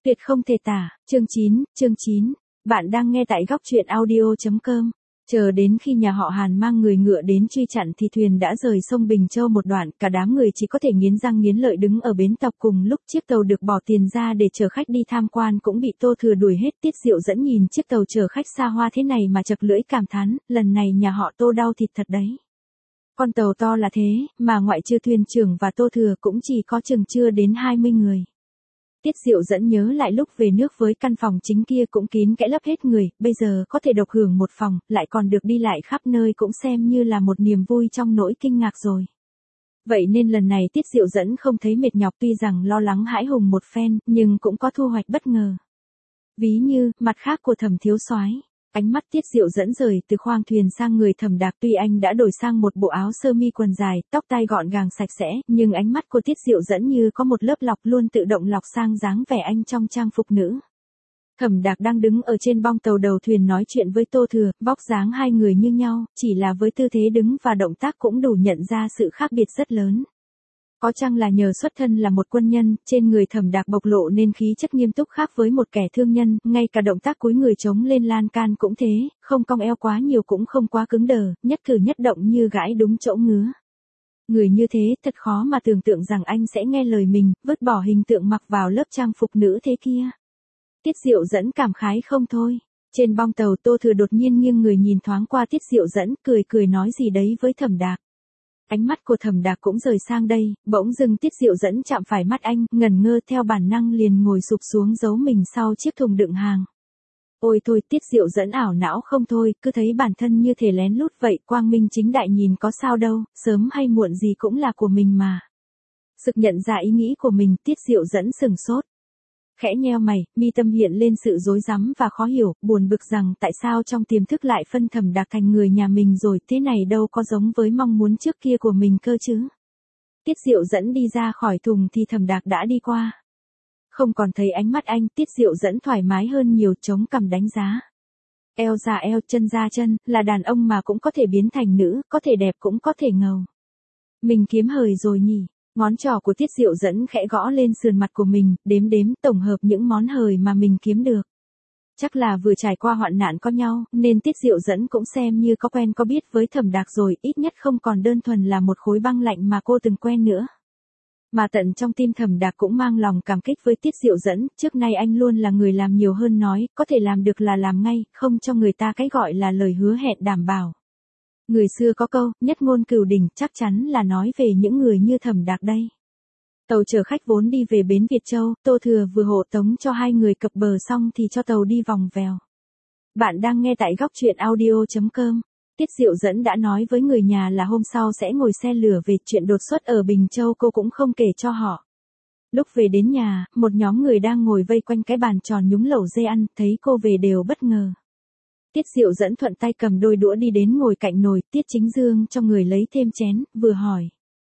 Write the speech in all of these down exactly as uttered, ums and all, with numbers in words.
Tuyệt không thể tả, chương chín, chương chín. Bạn đang nghe tại góc truyện audio.com. Chờ đến khi nhà họ Hàn mang người ngựa đến truy chặn thì thuyền đã rời sông Bình Châu một đoạn, cả đám người chỉ có thể nghiến răng nghiến lợi đứng ở bến tàu. Cùng lúc chiếc tàu được bỏ tiền ra để chở khách đi tham quan cũng bị Tô Thừa đuổi hết. Tiết Diệu Dẫn nhìn chiếc tàu chở khách xa hoa thế này mà chật lưỡi cảm thán, lần này nhà họ Tô đau thịt thật đấy. Con tàu to là thế, mà ngoại trừ thuyền trưởng và Tô Thừa cũng chỉ có chừng chưa đến hai mươi người. Tiết Diệu Dẫn nhớ lại lúc về nước với căn phòng chính kia cũng kín kẽ lấp hết người, bây giờ có thể độc hưởng một phòng, lại còn được đi lại khắp nơi cũng xem như là một niềm vui trong nỗi kinh ngạc rồi. Vậy nên lần này Tiết Diệu Dẫn không thấy mệt nhọc, tuy rằng lo lắng hãi hùng một phen, nhưng cũng có thu hoạch bất ngờ. Ví như, mặt khác của Thẩm thiếu soái. Ánh mắt Tiết Diệu Dẫn rời từ khoang thuyền sang người Thẩm Đạc, tuy anh đã đổi sang một bộ áo sơ mi quần dài, tóc tai gọn gàng sạch sẽ, nhưng ánh mắt của Tiết Diệu Dẫn như có một lớp lọc luôn tự động lọc sang dáng vẻ anh trong trang phục nữ. Thẩm Đạc đang đứng ở trên bong tàu đầu thuyền nói chuyện với Tô Thừa, vóc dáng hai người như nhau, chỉ là với tư thế đứng và động tác cũng đủ nhận ra sự khác biệt rất lớn. Có chăng là nhờ xuất thân là một quân nhân, trên người Thẩm Đạc bộc lộ nên khí chất nghiêm túc khác với một kẻ thương nhân, ngay cả động tác cúi người chống lên lan can cũng thế, không cong eo quá nhiều cũng không quá cứng đờ, nhất cử nhất động như gãi đúng chỗ ngứa. Người như thế thật khó mà tưởng tượng rằng anh sẽ nghe lời mình, vứt bỏ hình tượng mặc vào lớp trang phục nữ thế kia. Tiết Diệu Dẫn cảm khái không thôi. Trên bong tàu Tô Thừa đột nhiên nghiêng người nhìn thoáng qua Tiết Diệu Dẫn, cười cười nói gì đấy với Thẩm Đạc. Ánh mắt của Thẩm Đạc cũng rời sang đây, bỗng dưng Tiết Diệu Dẫn chạm phải mắt anh, ngẩn ngơ theo bản năng liền ngồi sụp xuống giấu mình sau chiếc thùng đựng hàng. Ôi thôi, Tiết Diệu Dẫn ảo não không thôi, cứ thấy bản thân như thể lén lút vậy, quang minh chính đại nhìn có sao đâu, sớm hay muộn gì cũng là của mình mà. Sực nhận ra ý nghĩ của mình, Tiết Diệu Dẫn sừng sốt. Khẽ nheo mày, mi tâm hiện lên sự rối rắm và khó hiểu, buồn bực rằng tại sao trong tiềm thức lại phân Thẩm Đạc thành người nhà mình rồi, thế này đâu có giống với mong muốn trước kia của mình cơ chứ. Tiết Diệu Dẫn đi ra khỏi thùng thì Thẩm Đạc đã đi qua. Không còn thấy ánh mắt anh, Tiết Diệu Dẫn thoải mái hơn nhiều, chống cằm đánh giá. Eo ra eo, chân ra chân, là đàn ông mà cũng có thể biến thành nữ, có thể đẹp cũng có thể ngầu. Mình kiếm hời rồi nhỉ. Ngón trỏ của Tiết Diệu Dẫn khẽ gõ lên sườn mặt của mình, đếm đếm tổng hợp những món hời mà mình kiếm được. Chắc là vừa trải qua hoạn nạn có nhau, nên Tiết Diệu Dẫn cũng xem như có quen có biết với Thẩm Đạc rồi, ít nhất không còn đơn thuần là một khối băng lạnh mà cô từng quen nữa. Mà tận trong tim Thẩm Đạc cũng mang lòng cảm kích với Tiết Diệu Dẫn, trước nay anh luôn là người làm nhiều hơn nói, có thể làm được là làm ngay, không cho người ta cái gọi là lời hứa hẹn đảm bảo. Người xưa có câu, nhất ngôn cửu đỉnh, chắc chắn là nói về những người như Thẩm Đạc đây. Tàu chở khách vốn đi về bến Việt Châu, Tô Thừa vừa hộ tống cho hai người cập bờ xong thì cho tàu đi vòng vèo. Bạn đang nghe tại góc truyện audio.com. Tiết Diệu Dẫn đã nói với người nhà là hôm sau sẽ ngồi xe lửa về, chuyện đột xuất ở Bình Châu cô cũng không kể cho họ. Lúc về đến nhà, một nhóm người đang ngồi vây quanh cái bàn tròn nhúng lẩu dê ăn, thấy cô về đều bất ngờ. Tiết Diệu Dẫn thuận tay cầm đôi đũa đi đến ngồi cạnh nồi, Tiết Chính Dương cho người lấy thêm chén, vừa hỏi.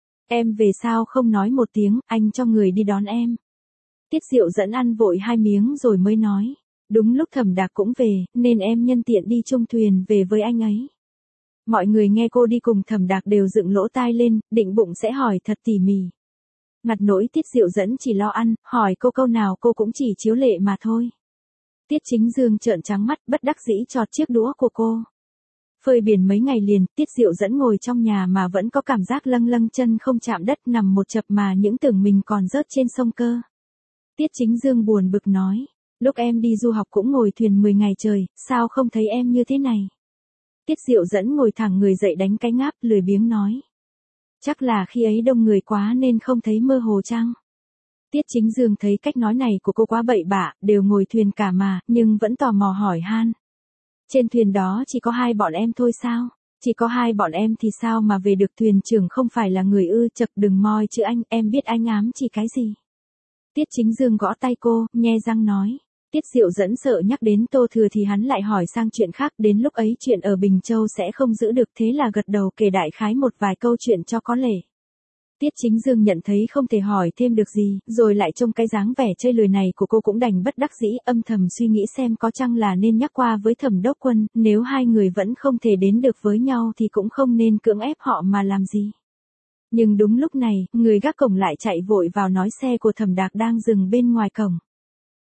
Em về sao không nói một tiếng, anh cho người đi đón em. Tiết Diệu Dẫn ăn vội hai miếng rồi mới nói. Đúng lúc Thẩm Đạc cũng về, nên em nhân tiện đi chung thuyền về với anh ấy. Mọi người nghe cô đi cùng Thẩm Đạc đều dựng lỗ tai lên, định bụng sẽ hỏi thật tỉ mỉ. Ngặt nỗi Tiết Diệu Dẫn chỉ lo ăn, hỏi cô câu nào cô cũng chỉ chiếu lệ mà thôi. Tiết Chính Dương trợn trắng mắt, bất đắc dĩ chọt chiếc đũa của cô. Phơi biển mấy ngày liền, Tiết Diệu Dẫn ngồi trong nhà mà vẫn có cảm giác lâng lâng chân không chạm đất, nằm một chập mà những tưởng mình còn rớt trên sông cơ. Tiết Chính Dương buồn bực nói, lúc em đi du học cũng ngồi thuyền mười ngày trời, sao không thấy em như thế này. Tiết Diệu Dẫn ngồi thẳng người dậy đánh cái ngáp, lười biếng nói. Chắc là khi ấy đông người quá nên không thấy mơ hồ chăng. Tiết Chính Dương thấy cách nói này của cô quá bậy bạ, đều ngồi thuyền cả mà, nhưng vẫn tò mò hỏi han. Trên thuyền đó chỉ có hai bọn em thôi sao? Chỉ có hai bọn em thì sao mà về được, thuyền trưởng không phải là người ư? Chậc, đừng moi chứ anh, em biết anh ám chỉ cái gì. Tiết Chính Dương gõ tay cô, nhe răng nói. Tiết Diệu Dẫn sợ nhắc đến Tô Thừa thì hắn lại hỏi sang chuyện khác, đến lúc ấy chuyện ở Bình Châu sẽ không giữ được, thế là gật đầu kể đại khái một vài câu chuyện cho có lệ. Tiết Chính Dương nhận thấy không thể hỏi thêm được gì, rồi lại trông cái dáng vẻ chơi lười này của cô cũng đành bất đắc dĩ, âm thầm suy nghĩ xem có chăng là nên nhắc qua với Thẩm Đốc Quân, nếu hai người vẫn không thể đến được với nhau thì cũng không nên cưỡng ép họ mà làm gì. Nhưng đúng lúc này, người gác cổng lại chạy vội vào nói xe của Thẩm Đạc đang dừng bên ngoài cổng.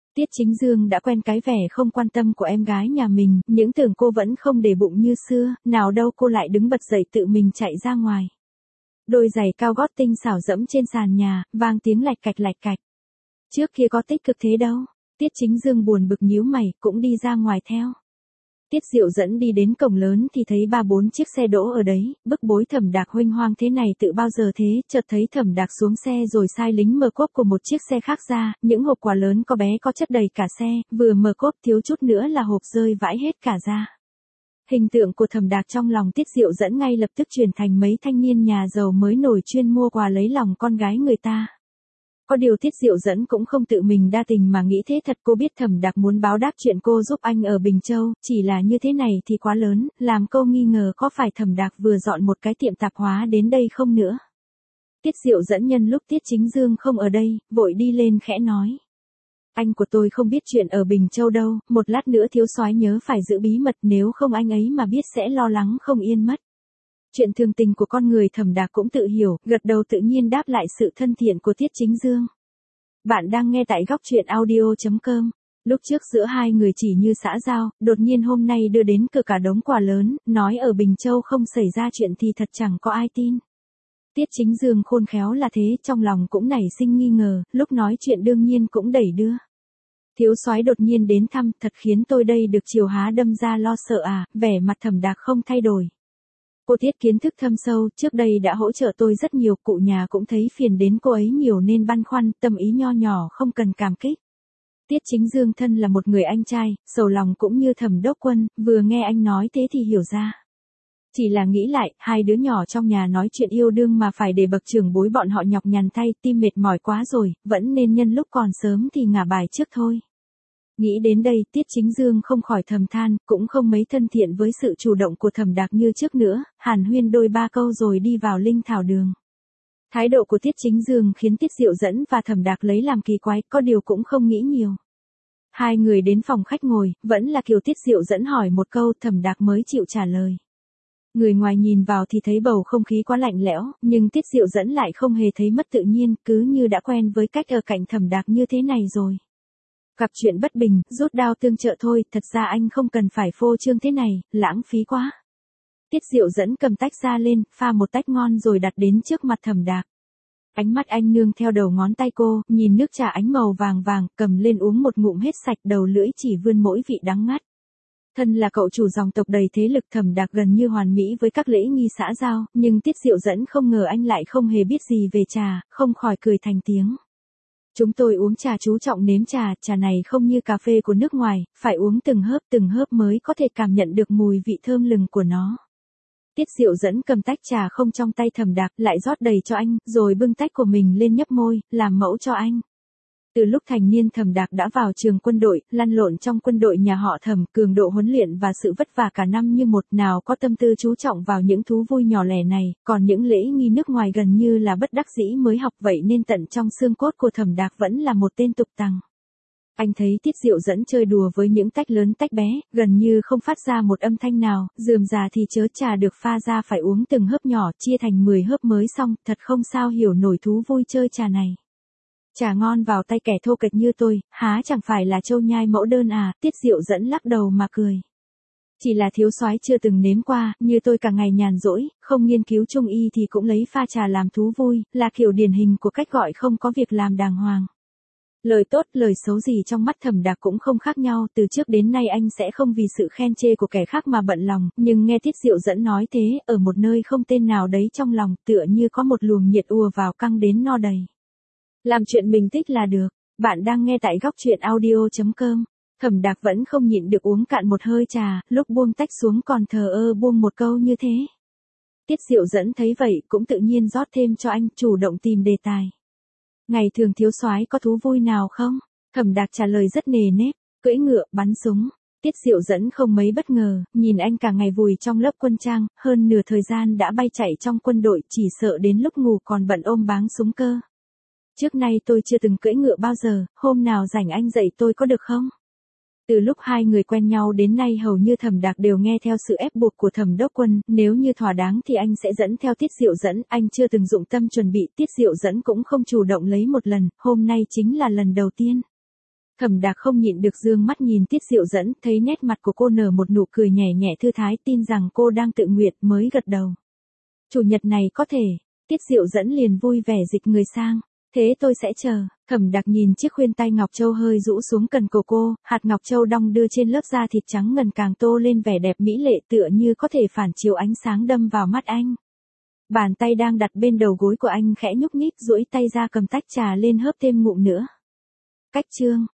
Tiết Chính Dương đã quen cái vẻ không quan tâm của em gái nhà mình, những tưởng cô vẫn không để bụng như xưa, nào đâu cô lại đứng bật dậy tự mình chạy ra ngoài. Đôi giày cao gót tinh xảo dẫm trên sàn nhà, vang tiếng lạch cạch lạch cạch. Trước kia có tích cực thế đâu. Tiết Chính Dương buồn bực nhíu mày, cũng đi ra ngoài theo. Tiết Diệu dẫn đi đến cổng lớn thì thấy ba bốn chiếc xe đỗ ở đấy, bức bối Thẩm Đạc huênh hoang thế này tự bao giờ thế, chợt thấy Thẩm Đạc xuống xe rồi sai lính mở cốp của một chiếc xe khác ra, những hộp quà lớn có bé có chất đầy cả xe, vừa mở cốp thiếu chút nữa là hộp rơi vãi hết cả ra. Hình tượng của Thẩm Đạc trong lòng Tiết Diệu dẫn ngay lập tức chuyển thành mấy thanh niên nhà giàu mới nổi chuyên mua quà lấy lòng con gái người ta. Có điều Tiết Diệu dẫn cũng không tự mình đa tình mà nghĩ thế thật, cô biết Thẩm Đạc muốn báo đáp chuyện cô giúp anh ở Bình Châu, chỉ là như thế này thì quá lớn, làm cô nghi ngờ có phải Thẩm Đạc vừa dọn một cái tiệm tạp hóa đến đây không nữa. Tiết Diệu dẫn nhân lúc Tiết Chính Dương không ở đây, vội đi lên khẽ nói. Anh của tôi không biết chuyện ở Bình Châu đâu, một lát nữa thiếu soái nhớ phải giữ bí mật, nếu không anh ấy mà biết sẽ lo lắng không yên mất. Chuyện thường tình của con người Thẩm Đạc cũng tự hiểu, gật đầu tự nhiên đáp lại sự thân thiện của Tiết Chính Dương. Bạn đang nghe tại góc truyện audio chấm com. Lúc trước giữa hai người chỉ như xã giao, đột nhiên hôm nay đưa đến cửa cả đống quà lớn, nói ở Bình Châu không xảy ra chuyện thì thật chẳng có ai tin. Tiết Chính Dương khôn khéo là thế, trong lòng cũng nảy sinh nghi ngờ, lúc nói chuyện đương nhiên cũng đẩy đưa. Thiếu soái đột nhiên đến thăm, thật khiến tôi đây được chiều há đâm ra lo sợ à, vẻ mặt Thẩm Đạc không thay đổi. Cô Tiết kiến thức thâm sâu, trước đây đã hỗ trợ tôi rất nhiều, cụ nhà cũng thấy phiền đến cô ấy nhiều nên băn khoăn, tâm ý nho nhỏ không cần cảm kích. Tiết Chính Dương thân là một người anh trai, sầu lòng cũng như Thẩm Đốc Quân, vừa nghe anh nói thế thì hiểu ra. Chỉ là nghĩ lại, hai đứa nhỏ trong nhà nói chuyện yêu đương mà phải để bậc trưởng bối bọn họ nhọc nhằn thay, tim mệt mỏi quá rồi, vẫn nên nhân lúc còn sớm thì ngả bài trước thôi. Nghĩ đến đây, Tiết Chính Dương không khỏi thầm than, cũng không mấy thân thiện với sự chủ động của Thẩm Đạc như trước nữa, hàn huyên đôi ba câu rồi đi vào linh thảo đường. Thái độ của Tiết Chính Dương khiến Tiết Diệu dẫn và Thẩm Đạc lấy làm kỳ quái, có điều cũng không nghĩ nhiều. Hai người đến phòng khách ngồi, vẫn là kiểu Tiết Diệu dẫn hỏi một câu, Thẩm Đạc mới chịu trả lời. Người ngoài nhìn vào thì thấy bầu không khí quá lạnh lẽo, nhưng Tiết Diệu dẫn lại không hề thấy mất tự nhiên, cứ như đã quen với cách ở cạnh Thẩm Đạc như thế này rồi. Gặp chuyện bất bình, rút đao tương trợ thôi, thật ra anh không cần phải phô trương thế này, lãng phí quá. Tiết Diệu dẫn cầm tách ra lên, pha một tách ngon rồi đặt đến trước mặt Thẩm Đạc. Ánh mắt anh nương theo đầu ngón tay cô, nhìn nước trà ánh màu vàng vàng, cầm lên uống một ngụm hết sạch, đầu lưỡi chỉ vươn mỗi vị đắng ngắt. Thân là cậu chủ dòng tộc đầy thế lực, Thẩm Đạc gần như hoàn mỹ với các lễ nghi xã giao, nhưng Tiết Diệu dẫn không ngờ anh lại không hề biết gì về trà, không khỏi cười thành tiếng. Chúng tôi uống trà chú trọng nếm trà, trà này không như cà phê của nước ngoài, phải uống từng hớp từng hớp mới có thể cảm nhận được mùi vị thơm lừng của nó. Tiết Diệu dẫn cầm tách trà không trong tay Thẩm Đạc, lại rót đầy cho anh, rồi bưng tách của mình lên nhấp môi, làm mẫu cho anh. Từ lúc thành niên Thẩm Đạc đã vào trường quân đội, lăn lộn trong quân đội nhà họ Thẩm, cường độ huấn luyện và sự vất vả cả năm như một, nào có tâm tư chú trọng vào những thú vui nhỏ lẻ này, còn những lễ nghi nước ngoài gần như là bất đắc dĩ mới học, vậy nên tận trong xương cốt của Thẩm Đạc vẫn là một tên tục tằng. Anh thấy Tiết Diệu dẫn chơi đùa với những tách lớn tách bé, gần như không phát ra một âm thanh nào, rườm rà thì chớ trà được pha ra phải uống từng hớp nhỏ, chia thành mười hớp mới xong, thật không sao hiểu nổi thú vui chơi trà này. Trà ngon vào tay kẻ thô kệch như tôi, há chẳng phải là châu nhai mẫu đơn à, Tiết Diệu dẫn lắc đầu mà cười. Chỉ là thiếu soái chưa từng nếm qua, như tôi cả ngày nhàn rỗi, không nghiên cứu trung y thì cũng lấy pha trà làm thú vui, là kiểu điển hình của cách gọi không có việc làm đàng hoàng. Lời tốt, lời xấu gì trong mắt Thẩm Đạc cũng không khác nhau, từ trước đến nay anh sẽ không vì sự khen chê của kẻ khác mà bận lòng, nhưng nghe Tiết Diệu dẫn nói thế, ở một nơi không tên nào đấy trong lòng, tựa như có một luồng nhiệt ùa vào căng đến no đầy. Làm chuyện mình thích là được. Bạn đang nghe tại góc truyện audio chấm com. Thẩm Đạc vẫn không nhịn được uống cạn một hơi trà, lúc buông tách xuống còn thờ ơ buông một câu như thế. Tiết Diệu dẫn thấy vậy cũng tự nhiên rót thêm cho anh, chủ động tìm đề tài. Ngày thường thiếu soái có thú vui nào không? Thẩm Đạc trả lời rất nề nếp, cưỡi ngựa, bắn súng. Tiết Diệu dẫn không mấy bất ngờ, nhìn anh cả ngày vùi trong lớp quân trang, hơn nửa thời gian đã bay chạy trong quân đội, chỉ sợ đến lúc ngủ còn bận ôm báng súng cơ. Trước nay tôi chưa từng cưỡi ngựa bao giờ, hôm nào rảnh anh dạy tôi có được không? Từ lúc hai người quen nhau đến nay hầu như Thẩm Đạc đều nghe theo sự ép buộc của Thẩm Đốc Quân, nếu như thỏa đáng thì anh sẽ dẫn theo Tiết Diệu dẫn, anh chưa từng dụng tâm chuẩn bị, Tiết Diệu dẫn cũng không chủ động lấy một lần, hôm nay chính là lần đầu tiên. Thẩm Đạc không nhịn được dương mắt nhìn Tiết Diệu Dẫn, thấy nét mặt của cô nở một nụ cười nhẹ nhẹ thư thái, tin rằng cô đang tự nguyện mới gật đầu. Chủ nhật này có thể, Tiết Diệu Dẫn liền vui vẻ dịch người sang. Thế tôi sẽ chờ. Thẩm Đạc nhìn chiếc khuyên tai ngọc châu hơi rũ xuống cần cổ cô, hạt ngọc châu đong đưa trên lớp da thịt trắng ngần càng tô lên vẻ đẹp mỹ lệ tựa như có thể phản chiếu ánh sáng đâm vào mắt anh. Bàn tay đang đặt bên đầu gối của anh khẽ nhúc nhích, duỗi tay ra cầm tách trà lên hớp thêm ngụm nữa. Cách chương